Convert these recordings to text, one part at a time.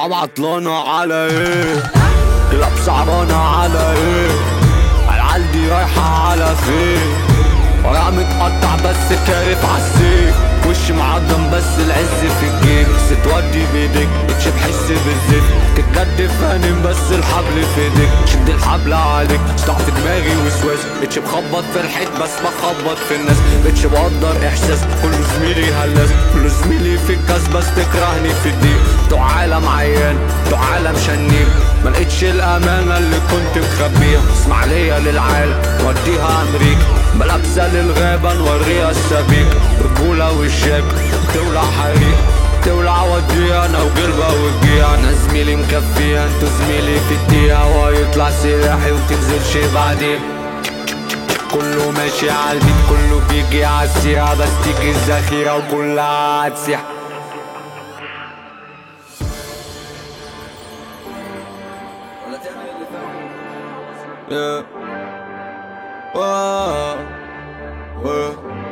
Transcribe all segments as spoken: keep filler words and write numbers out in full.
صحاب عطلانة على ايه؟ كلاب صعبانة على ايه؟ العيال دي رايحة على فين؟ ورقة متقطع بس كارف عالسيف، وش معضم بس العز في الجيب. ستودي بايديك اتش بحس بالزفت، تتجد فانم بس الحبل في ايديك. شد الحبل عليك ضعف دماغي وسواس، اتش بخبط في الحيط بس بخبط في الناس. اتش بقدر احساس كله زميلي هلاس، كله زميلي في الكاس بس تكرهني في الدين. بتوع عالم عيان بتوع عالم شنيم، ملقتش الامانة اللي كنت مخبيها. اسماعيلية للعالم وديها امريكا، ملابسة للغابة نوريها السبيك. رجولة والشاب تولع حريق، تولع وديها انا وقلبها وجيها. انا زميلي مكفيها انتو زميلي في الدقيقة، ويطلع سلاحي ومتنزلش بعدين. كله ماشي عالبيت كله بيجي عالسيرة، بس تيجي الذخيرة وكلها هتسيح. Yeah. Whoa. Whoa.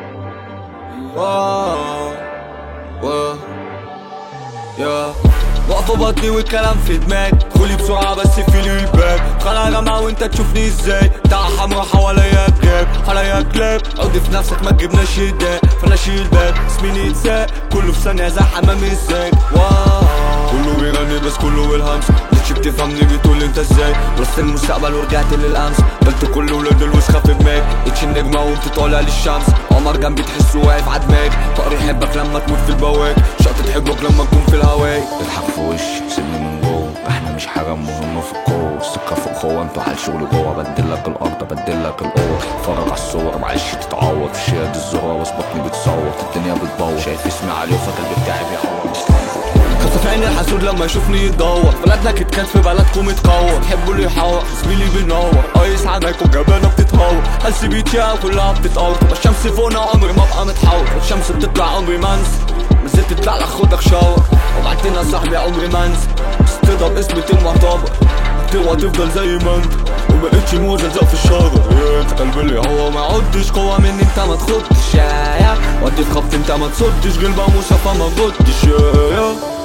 Whoa. Whoa. Yeah. واقفة بطني والكلام في دماغي، دخولي بسرعة بس فيلي الباب. خلع جامعة وانت تشوفني ازاي، بتاع حمرا حواليا كلاب حواليا كلاب. عودي في نفسك ما تجيبناش يداك، فناشي الباب اسميني يتساق كله في ثانية زي حمام الزاج. واو كله بيغني بس كله بالهمس، مش بتفهمني بتقول انت ازاي. وسط المستقبل ورجعت للامس، بلت كل ولاد الوسخة في دماغي. اتش النجمة وانت طالع للشمس، قمر جنبي تحسه واقف عدماغي. طاري يحبك لما تموت في البواك، شقطة حبك لما تكون في الهواي. اضحك في وشي سيبني من جوه، احنا مش حاجة مهمة في القوة. السكة فوق قوة انتوا حال شغل جوه، بدلك الارض بدلك القوة. اتفرج على الصور معلش تتعوض، في شهاد الزهرة بس بطني بتصوت. الدنيا بتبوظ شايف اسمي عليه وفاكر بتاعي بيعوض. خاصة في عين الحسود لما يشوفني يتدور، بلدنا كيت كات في بلدكم متقور. تحبوا اللي يحور زميلي بينور، قايس عنك وجبانة بتتهور. هلسي بيتيا وكلها بتتقور، الشمس فوقنا عمري ما ابقى متحور. الشمس بتطلع عمري ما انسى، نزلت تطلع لك خدك شاور. وبعتنا صاحبي عمري ما انسى، بس تضرب اسمي المعتبر. تقوى تفضل زي ما انت ومبقتش موزة زق في الشجر. انت قلبي اللي هو ما عدتش قوة مني انت ما تخدش. ودي في خبط انت ما تصدش، غلبة موسى فما تغدش.